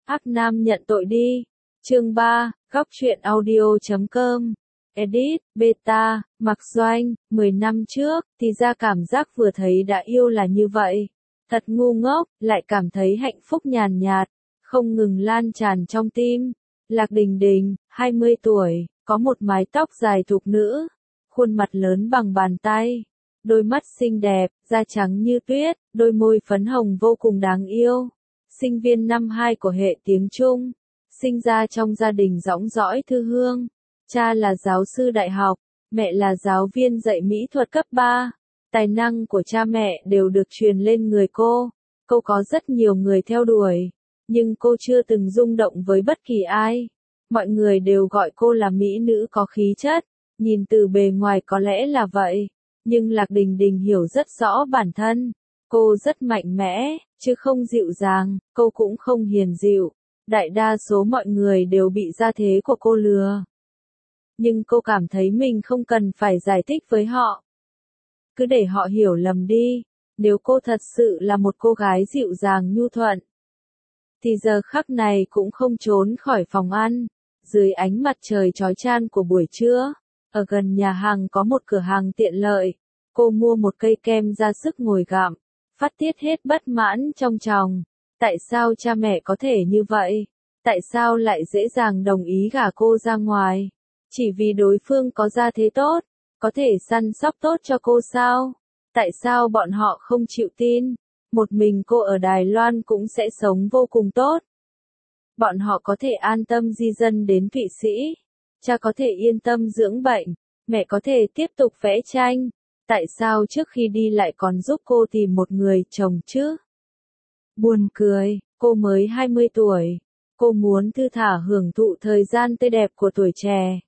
Ác Nam nhận tội đi. Chương 3, góc truyện audio.com. Edit, Beta, Mạc Doanh, 10 năm trước, thì ra cảm giác vừa thấy đã yêu là như vậy. Thật ngu ngốc, lại cảm thấy hạnh phúc nhàn nhạt, không ngừng lan tràn trong tim. Lạc Đình Đình, 20 tuổi, có một mái tóc dài thục nữ, khuôn mặt lớn bằng bàn tay, đôi mắt xinh đẹp, da trắng như tuyết, đôi môi phấn hồng vô cùng đáng yêu. Sinh viên năm 2 của hệ tiếng Trung, sinh ra trong gia đình dõng dõi thư hương. Cha là giáo sư đại học, mẹ là giáo viên dạy mỹ thuật cấp 3. Tài năng của cha mẹ đều được truyền lên người cô. Cô có rất nhiều người theo đuổi, nhưng cô chưa từng rung động với bất kỳ ai. Mọi người đều gọi cô là mỹ nữ có khí chất, nhìn từ bề ngoài có lẽ là vậy, nhưng Lạc Đình Đình hiểu rất rõ bản thân. Cô rất mạnh mẽ, chứ không dịu dàng, cô cũng không hiền dịu. Đại đa số mọi người đều bị gia thế của cô lừa. Nhưng cô cảm thấy mình không cần phải giải thích với họ. Cứ để họ hiểu lầm đi, nếu cô thật sự là một cô gái dịu dàng nhu thuận, thì giờ khắc này cũng không trốn khỏi phòng ăn. Dưới ánh mặt trời chói chang của buổi trưa, ở gần nhà hàng có một cửa hàng tiện lợi. Cô mua một cây kem ra sức ngồi gặm, phát tiết hết bất mãn trong tròng. Tại sao cha mẹ có thể như vậy? Tại sao lại dễ dàng đồng ý gả cô ra ngoài? Chỉ vì đối phương có gia thế tốt, có thể săn sóc tốt cho cô sao? Tại sao bọn họ không chịu tin? Một mình cô ở Đài Loan cũng sẽ sống vô cùng tốt. Bọn họ có thể an tâm di dân đến Thụy Sĩ. Cha có thể yên tâm dưỡng bệnh. Mẹ có thể tiếp tục vẽ tranh. Tại sao trước khi đi lại còn giúp cô tìm một người chồng chứ? Buồn cười, cô mới 20 tuổi. Cô muốn thư thả hưởng thụ thời gian tươi đẹp của tuổi trẻ.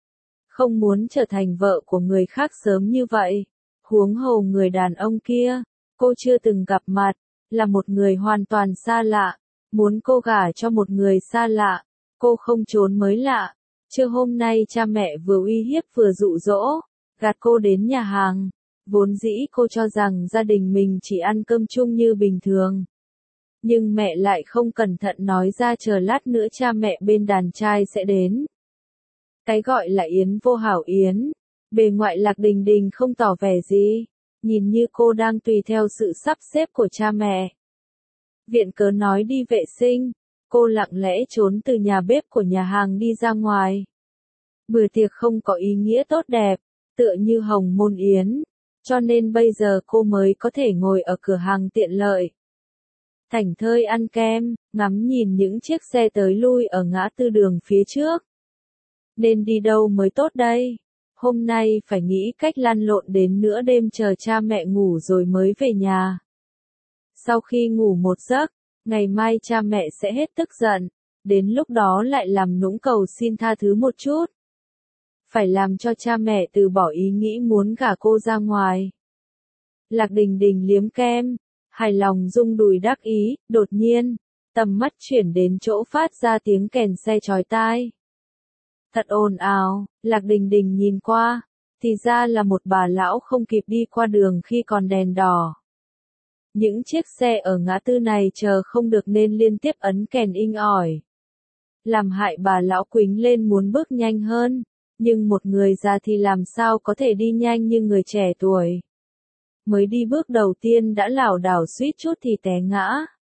Không muốn trở thành vợ của người khác sớm như vậy. Huống hồ người đàn ông kia, cô chưa từng gặp mặt, là một người hoàn toàn xa lạ. Muốn cô gả cho một người xa lạ, cô không trốn mới lạ. Chứ hôm nay cha mẹ vừa uy hiếp vừa dụ dỗ, gạt cô đến nhà hàng. Vốn dĩ cô cho rằng gia đình mình chỉ ăn cơm chung như bình thường. Nhưng mẹ lại không cẩn thận nói ra chờ lát nữa cha mẹ bên đàn trai sẽ đến. Cái gọi là yến vô hảo yến, bề ngoại Lạc Đình Đình không tỏ vẻ gì, nhìn như cô đang tùy theo sự sắp xếp của cha mẹ. Viện cớ nói đi vệ sinh, cô lặng lẽ trốn từ nhà bếp của nhà hàng đi ra ngoài. Bữa tiệc không có ý nghĩa tốt đẹp, tựa như hồng môn yến, cho nên bây giờ cô mới có thể ngồi ở cửa hàng tiện lợi. Thảnh thơi ăn kem, ngắm nhìn những chiếc xe tới lui ở ngã tư đường phía trước. Nên đi đâu mới tốt đây? Hôm nay phải nghĩ cách lăn lộn đến nửa đêm chờ cha mẹ ngủ rồi mới về nhà. Sau khi ngủ một giấc, ngày mai cha mẹ sẽ hết tức giận, đến lúc đó lại làm nũng cầu xin tha thứ một chút. Phải làm cho cha mẹ từ bỏ ý nghĩ muốn gả cô ra ngoài. Lạc Đình Đình liếm kem, hài lòng rung đùi đắc ý, đột nhiên, tầm mắt chuyển đến chỗ phát ra tiếng kèn xe chói tai. Thật ồn ào, Lạc Đình Đình nhìn qua, thì ra là một bà lão không kịp đi qua đường khi còn đèn đỏ. Những chiếc xe ở ngã tư này chờ không được nên liên tiếp ấn kèn inh ỏi. Làm hại bà lão quĩnh lên muốn bước nhanh hơn, nhưng một người già thì làm sao có thể đi nhanh như người trẻ tuổi. Mới đi bước đầu tiên đã lảo đảo suýt chút thì té ngã.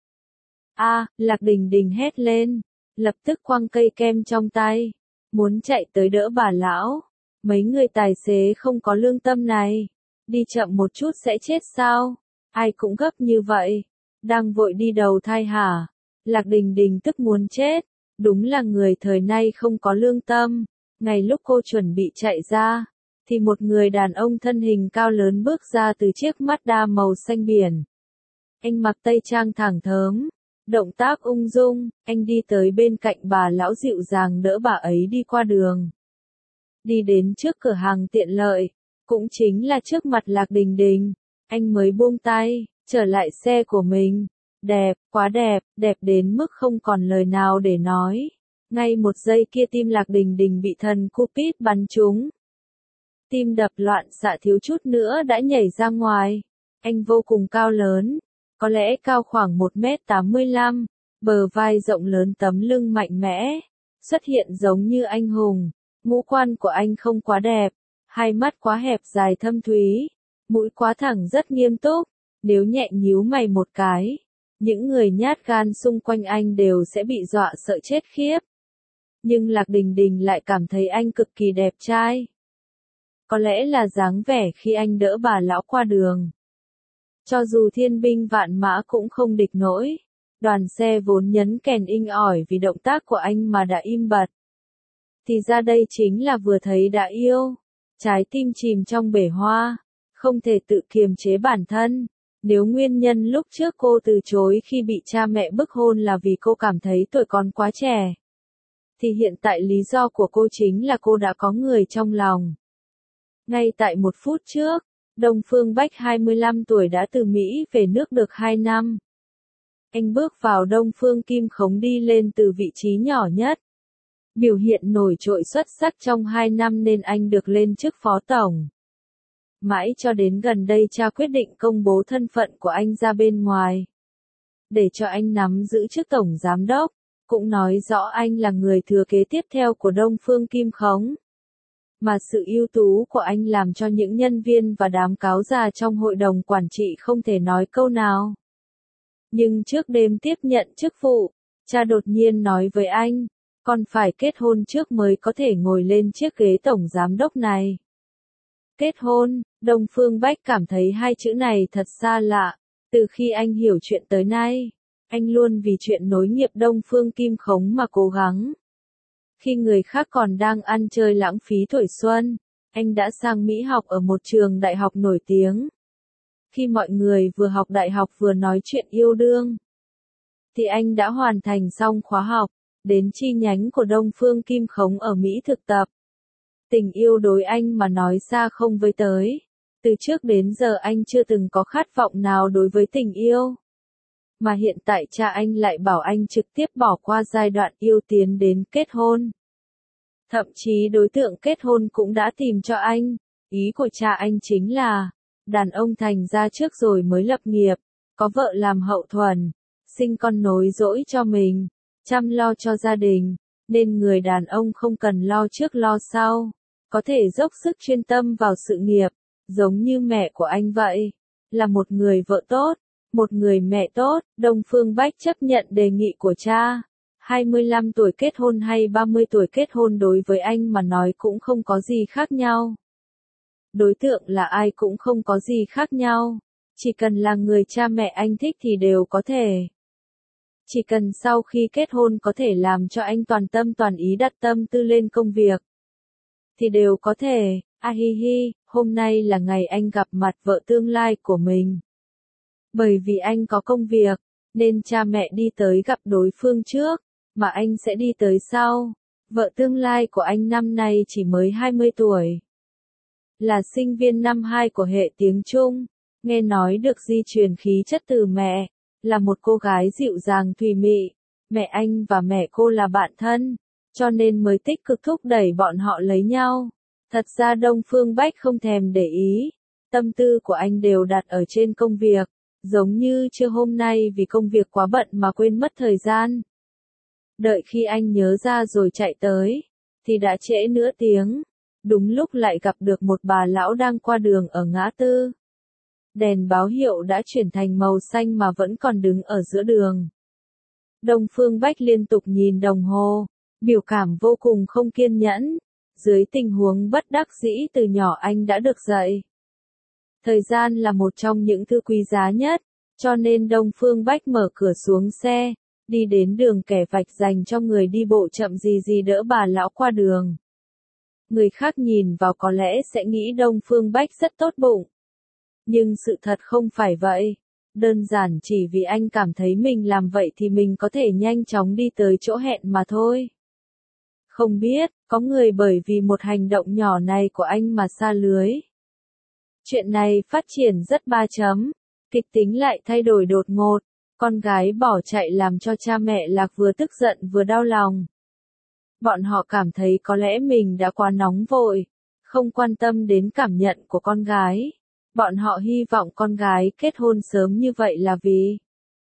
Lạc Đình Đình hét lên, lập tức quăng cây kem trong tay, muốn chạy tới đỡ bà lão. Mấy người tài xế không có lương tâm này, đi chậm một chút sẽ chết sao? Ai cũng gấp như vậy, đang vội đi đầu thai hả? Lạc Đình Đình tức muốn chết, đúng là người thời nay không có lương tâm. Ngay lúc cô chuẩn bị chạy ra, thì một người đàn ông thân hình cao lớn bước ra từ chiếc Mazda màu xanh biển. Anh mặc tây trang thẳng thớm, động tác ung dung, anh đi tới bên cạnh bà lão dịu dàng đỡ bà ấy đi qua đường. Đi đến trước cửa hàng tiện lợi, cũng chính là trước mặt Lạc Đình Đình, anh mới buông tay, trở lại xe của mình. Đẹp, quá đẹp, đẹp đến mức không còn lời nào để nói. Ngay một giây kia tim Lạc Đình Đình bị thần Cupid bắn trúng. Tim đập loạn xạ thiếu chút nữa đã nhảy ra ngoài. Anh vô cùng cao lớn, có lẽ cao khoảng 1m85, bờ vai rộng lớn tấm lưng mạnh mẽ, xuất hiện giống như anh hùng. Ngũ quan của anh không quá đẹp, hai mắt quá hẹp dài thâm thúy, mũi quá thẳng rất nghiêm túc, nếu nhẹ nhíu mày một cái, những người nhát gan xung quanh anh đều sẽ bị dọa sợ chết khiếp. Nhưng Lạc Đình Đình lại cảm thấy anh cực kỳ đẹp trai. Có lẽ là dáng vẻ khi anh đỡ bà lão qua đường. Cho dù thiên binh vạn mã cũng không địch nổi, đoàn xe vốn nhấn kèn inh ỏi vì động tác của anh mà đã im bặt. Thì ra đây chính là vừa thấy đã yêu, trái tim chìm trong bể hoa, không thể tự kiềm chế bản thân. Nếu nguyên nhân lúc trước cô từ chối khi bị cha mẹ bức hôn là vì cô cảm thấy tuổi còn quá trẻ, thì hiện tại lý do của cô chính là cô đã có người trong lòng. Ngay tại một phút trước, Đông Phương Bách 25 tuổi đã từ Mỹ về nước được 2 năm. Anh bước vào Đông Phương Kim Khống đi lên từ vị trí nhỏ nhất. Biểu hiện nổi trội xuất sắc trong 2 năm nên anh được lên chức phó tổng. Mãi cho đến gần đây cha quyết định công bố thân phận của anh ra bên ngoài. Để cho anh nắm giữ chức tổng giám đốc, cũng nói rõ anh là người thừa kế tiếp theo của Đông Phương Kim Khống. Mà sự ưu tú của anh làm cho những nhân viên và đám cáo già trong hội đồng quản trị không thể nói câu nào. Nhưng trước đêm tiếp nhận chức vụ, cha đột nhiên nói với anh, con phải kết hôn trước mới có thể ngồi lên chiếc ghế tổng giám đốc này. Kết hôn, Đông Phương Bách cảm thấy hai chữ này thật xa lạ. Từ khi anh hiểu chuyện tới nay, anh luôn vì chuyện nối nghiệp Đông Phương Kim Khống mà cố gắng. Khi người khác còn đang ăn chơi lãng phí tuổi xuân, anh đã sang Mỹ học ở một trường đại học nổi tiếng. Khi mọi người vừa học đại học vừa nói chuyện yêu đương, thì anh đã hoàn thành xong khóa học, đến chi nhánh của Đông Phương Kim Khống ở Mỹ thực tập. Tình yêu đối anh mà nói xa không với tới. Từ trước đến giờ anh chưa từng có khát vọng nào đối với tình yêu. Mà hiện tại cha anh lại bảo anh trực tiếp bỏ qua giai đoạn yêu tiến đến kết hôn. Thậm chí đối tượng kết hôn cũng đã tìm cho anh. Ý của cha anh chính là, đàn ông thành ra trước rồi mới lập nghiệp, có vợ làm hậu thuần, sinh con nối dõi cho mình, chăm lo cho gia đình, nên người đàn ông không cần lo trước lo sau, có thể dốc sức chuyên tâm vào sự nghiệp, giống như mẹ của anh vậy, là một người vợ tốt, một người mẹ tốt. Đông Phương Bách chấp nhận đề nghị của cha. 25 tuổi kết hôn hay 30 tuổi kết hôn đối với anh mà nói cũng không có gì khác nhau. Đối tượng là ai cũng không có gì khác nhau. Chỉ cần là người cha mẹ anh thích thì đều có thể. Chỉ cần sau khi kết hôn có thể làm cho anh toàn tâm toàn ý đặt tâm tư lên công việc, thì đều có thể. Hi hi, hôm nay là ngày anh gặp mặt vợ tương lai của mình. Bởi vì anh có công việc, nên cha mẹ đi tới gặp đối phương trước, mà anh sẽ đi tới sau. Vợ tương lai của anh năm nay chỉ mới 20 tuổi. Là sinh viên năm 2 của hệ tiếng Trung, nghe nói được di truyền khí chất từ mẹ, là một cô gái dịu dàng thùy mị. Mẹ anh và mẹ cô là bạn thân, cho nên mới tích cực thúc đẩy bọn họ lấy nhau. Thật ra Đông Phương Bách không thèm để ý, tâm tư của anh đều đặt ở trên công việc, giống như trưa hôm nay vì công việc quá bận mà quên mất thời gian. Đợi khi anh nhớ ra rồi chạy tới, thì đã trễ nửa tiếng, đúng lúc lại gặp được một bà lão đang qua đường ở ngã tư. Đèn báo hiệu đã chuyển thành màu xanh mà vẫn còn đứng ở giữa đường. Đông Phương Bách liên tục nhìn đồng hồ, biểu cảm vô cùng không kiên nhẫn. Dưới tình huống bất đắc dĩ từ nhỏ anh đã được dạy. Thời gian là một trong những thứ quý giá nhất, cho nên Đông Phương Bách mở cửa xuống xe, đi đến đường kẻ vạch dành cho người đi bộ chậm gì đỡ bà lão qua đường. Người khác nhìn vào có lẽ sẽ nghĩ Đông Phương Bách rất tốt bụng. Nhưng sự thật không phải vậy. Đơn giản chỉ vì anh cảm thấy mình làm vậy thì mình có thể nhanh chóng đi tới chỗ hẹn mà thôi. Không biết, có người bởi vì một hành động nhỏ này của anh mà sa lưới. Chuyện này phát triển rất 3 chấm. Kịch tính lại thay đổi đột ngột. Con gái bỏ chạy làm cho cha mẹ Lạc vừa tức giận vừa đau lòng. Bọn họ cảm thấy có lẽ mình đã quá nóng vội, không quan tâm đến cảm nhận của con gái. Bọn họ hy vọng con gái kết hôn sớm như vậy là vì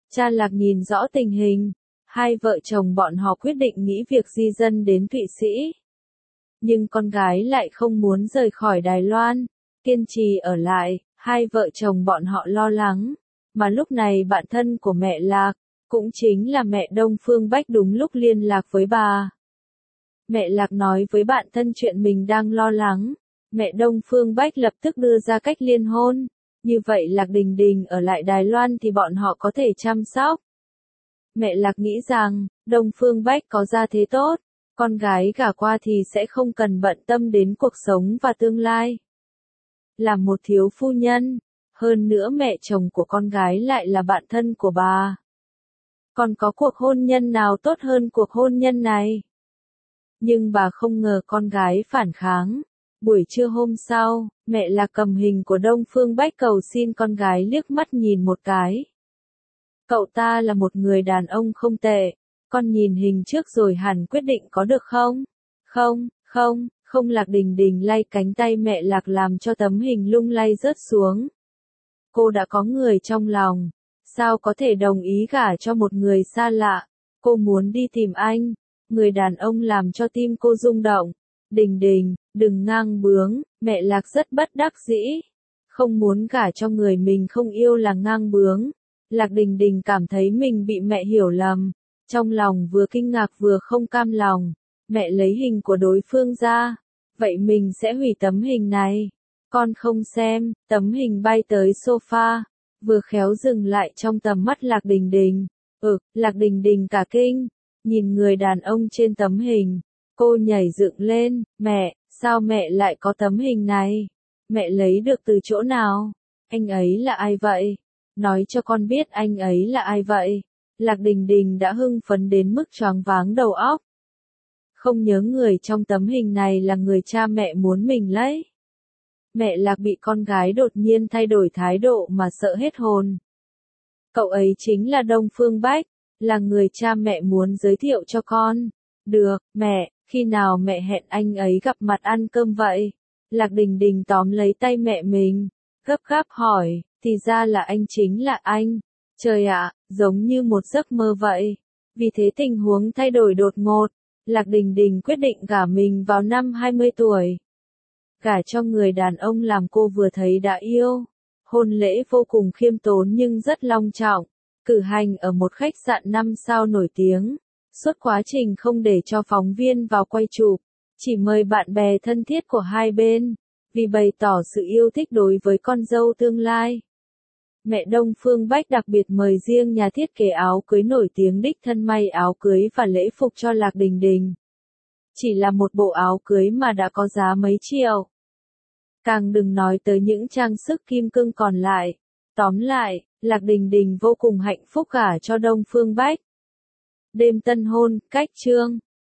Cha Lạc nhìn rõ tình hình, hai vợ chồng bọn họ quyết định nghĩ việc di dân đến Thụy Sĩ. Nhưng con gái lại không muốn rời khỏi Đài Loan, kiên trì ở lại, hai vợ chồng bọn họ lo lắng. Mà lúc này bạn thân của mẹ Lạc, cũng chính là mẹ Đông Phương Bách đúng lúc liên lạc với bà. Mẹ Lạc nói với bạn thân chuyện mình đang lo lắng, mẹ Đông Phương Bách lập tức đưa ra cách liên hôn. Như vậy Lạc Đình Đình ở lại Đài Loan thì bọn họ có thể chăm sóc. Mẹ Lạc nghĩ rằng, Đông Phương Bách có gia thế tốt, con gái gả qua thì sẽ không cần bận tâm đến cuộc sống và tương lai. Là một thiếu phu nhân, hơn nữa mẹ chồng của con gái lại là bạn thân của bà. Còn có cuộc hôn nhân nào tốt hơn cuộc hôn nhân này? Nhưng bà không ngờ con gái phản kháng. Buổi trưa hôm sau, mẹ Lạc cầm hình của Đông Phương Bách cầu xin con gái liếc mắt nhìn một cái. Cậu ta là một người đàn ông không tệ, con nhìn hình trước rồi hẳn quyết định có được không? Không, Lạc Đình Đình lay cánh tay mẹ Lạc làm cho tấm hình lung lay rớt xuống. Cô đã có người trong lòng, sao có thể đồng ý gả cho một người xa lạ? Cô muốn đi tìm anh, người đàn ông làm cho tim cô rung động. Đình Đình, đừng ngang bướng, mẹ Lạc rất bất đắc dĩ. Không muốn gả cho người mình không yêu là ngang bướng. Lạc Đình Đình cảm thấy mình bị mẹ hiểu lầm. Trong lòng vừa kinh ngạc vừa không cam lòng. Mẹ lấy hình của đối phương ra. Vậy mình sẽ hủy tấm hình này. Con không xem, tấm hình bay tới sofa. Vừa khéo dừng lại trong tầm mắt Lạc Đình Đình. Lạc Đình Đình cả kinh. Nhìn người đàn ông trên tấm hình. Cô nhảy dựng lên, mẹ, sao mẹ lại có tấm hình này? Mẹ lấy được từ chỗ nào? Anh ấy là ai vậy? Nói cho con biết anh ấy là ai vậy? Lạc Đình Đình đã hưng phấn đến mức choáng váng đầu óc. Không nhớ người trong tấm hình này là người cha mẹ muốn mình lấy. Mẹ Lạc bị con gái đột nhiên thay đổi thái độ mà sợ hết hồn. Cậu ấy chính là Đông Phương Bách, là người cha mẹ muốn giới thiệu cho con. Được, mẹ, khi nào mẹ hẹn anh ấy gặp mặt ăn cơm vậy? Lạc Đình Đình tóm lấy tay mẹ mình, gấp gáp hỏi, thì ra là anh chính là anh. Trời ạ, giống như một giấc mơ vậy. Vì thế tình huống thay đổi đột ngột, Lạc Đình Đình quyết định gả mình vào năm 20 tuổi. Gả cho người đàn ông làm cô vừa thấy đã yêu. Hôn lễ vô cùng khiêm tốn nhưng rất long trọng, cử hành ở một khách sạn 5 sao nổi tiếng. Suốt quá trình không để cho phóng viên vào quay chụp, chỉ mời bạn bè thân thiết của hai bên, vì bày tỏ sự yêu thích đối với con dâu tương lai. Mẹ Đông Phương Bách đặc biệt mời riêng nhà thiết kế áo cưới nổi tiếng đích thân may áo cưới và lễ phục cho Lạc Đình Đình. Chỉ là một bộ áo cưới mà đã có giá mấy triệu. Càng đừng nói tới những trang sức kim cương còn lại. Tóm lại, Lạc Đình Đình vô cùng hạnh phúc gả cho Đông Phương Bách. Đêm tân hôn, cách chương